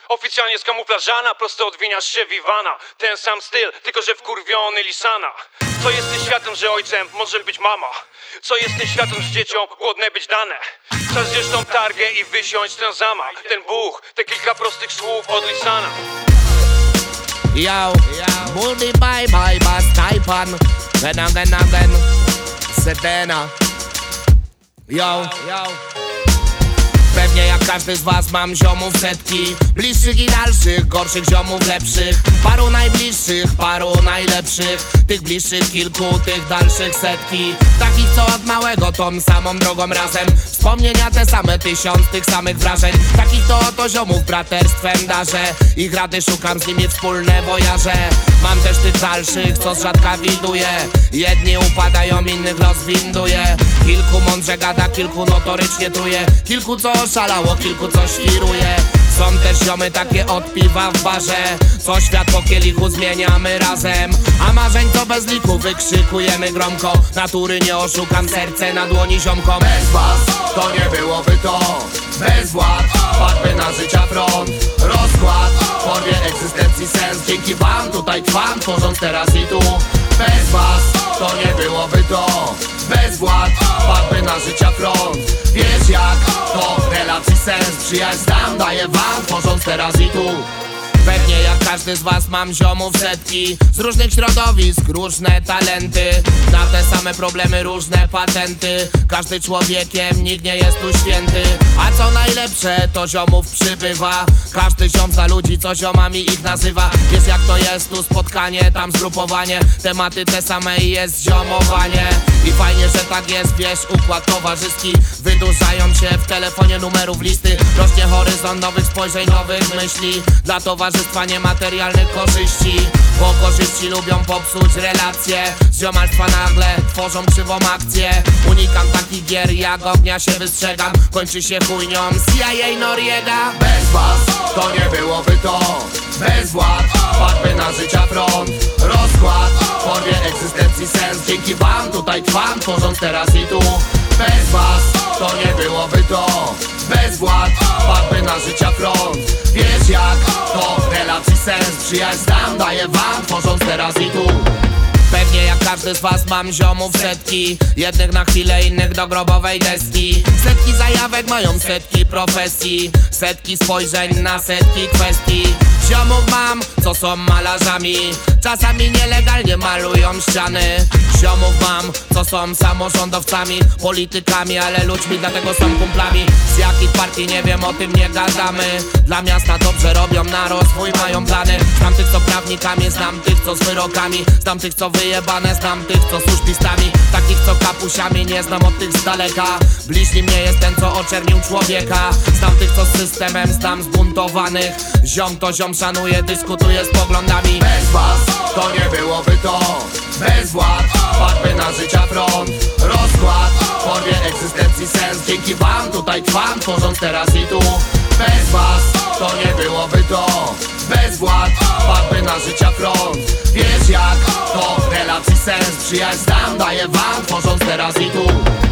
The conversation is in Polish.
Oficjalnie skamuflażana, prosto od wina Chevivana. Ten sam styl, tylko że wkurwiony Lisana. Co jest tym światem, że ojcem może być mama? Co jest tym światem, że dzieciom głodne być dane? Czas wziąć tą targę i wysiąść ten zamach. Ten buch, te kilka prostych słów od Lisana. Yo, Moody bye bye bas Taipan. Again Sedena. Yo, pewnie jak każdy z was mam ziomów setki. Bliższych i dalszych, gorszych ziomów lepszych. Paru najbliższych, paru najlepszych. Tych bliższych kilku, tych dalszych setki. Takich co od małego tą samą drogą razem. Wspomnienia te same, 1000 tych samych wrażeń. Takich to oto ziomów braterstwem darzę. Ich rady szukam, z nimi wspólne wojaże. Mam też tych dalszych, co z rzadka widuję. Jedni upadają, innych rozwinduję. Kilku mądrze gada, kilku notorycznie truje. Kilku co oszalało, kilku co świruje. Są też ziomy takie od piwa w barze, co świat po kielichu zmieniamy razem. A marzeń to bez liku wykrzykujemy gromko. Natury nie oszukam, serce na dłoni ziomkom. Bez was to nie byłoby to. Bez władz padłby na życia front. Rozkład porwie egzystencji sens. Dzięki wam tutaj trwam, tworząc teraz i tu. Bez was to nie byłoby to. Bez władz padłby na życia front. Wiesz jak to relacji sens. Przyjaźń znam, daję wam, tworząc teraz i tu. Pewnie jak każdy z was mam ziomów setki. Z różnych środowisk, różne talenty. Na te same problemy, różne patenty. Każdy człowiekiem, nikt nie jest tu święty. A co najlepsze, to ziomów przybywa. Każdy ziom za ludzi, co ziomami ich nazywa. Wiesz jak to jest, tu spotkanie, tam zgrupowanie. Tematy te same i jest ziomowanie. I fajnie, że tak jest, wiesz, układ towarzyski. Wydłużają się w telefonie numerów listy. Rośnie horyzont nowych spojrzeń, nowych myśli. Dla towarzystwa niematerialnych korzyści. Bo korzyści lubią popsuć relacje. Z ziomalstwa nagle tworzą krzywą akcję. Unikam takich gier, jak ognia się wystrzegam. Kończy się chujnią CIA Noriega. Bez was to nie byłoby to. Bez władz padłby na życia front. Rozkład porwie egzystencji sens. Dzięki wam tutaj trwam, tworząc teraz i tu. Bez was to nie byłoby to. Bez władz padłby na życia front. Wiesz jak to relacji sens. Przyjaźń znam, daję wam, tworząc teraz i tu. Pewnie jak każdy z was mam ziomów setki. Jednych na chwilę, innych do grobowej deski. Setki zajawek mają setki profesji. Setki spojrzeń na setki kwestii. Ziomów mam, co są malarzami. Czasami nielegalnie malują ściany. Ziomów mam, co są samorządowcami. Politykami, ale ludźmi, dlatego są kumplami. Z jakich partii nie wiem, o tym nie gadamy. Dla miasta dobrze robią, na rozwój mają plany. Znam tych co prawnikami, znam tych co z wyrokami. Znam tych co wyjebane, znam tych co służbistami. Takich co kapusiami, nie znam od tych z daleka. Bliźni mnie jest ten co oczernił człowieka. Znam tych co z systemem, znam zbuntowanych. Ziom to ziom szanuje, dyskutuje z poglądami. Bez was to nie byłoby to. Bez władz padłby na życia front. Rozkład porwie egzystencji sens. Dzięki wam tutaj trwam, tworząc teraz i tu. Bez was to nie byłoby to. Bez władz padłby na życia front. Wiesz jak to relacji sens. Przyjaźń znam, daję wam, tworząc teraz i tu.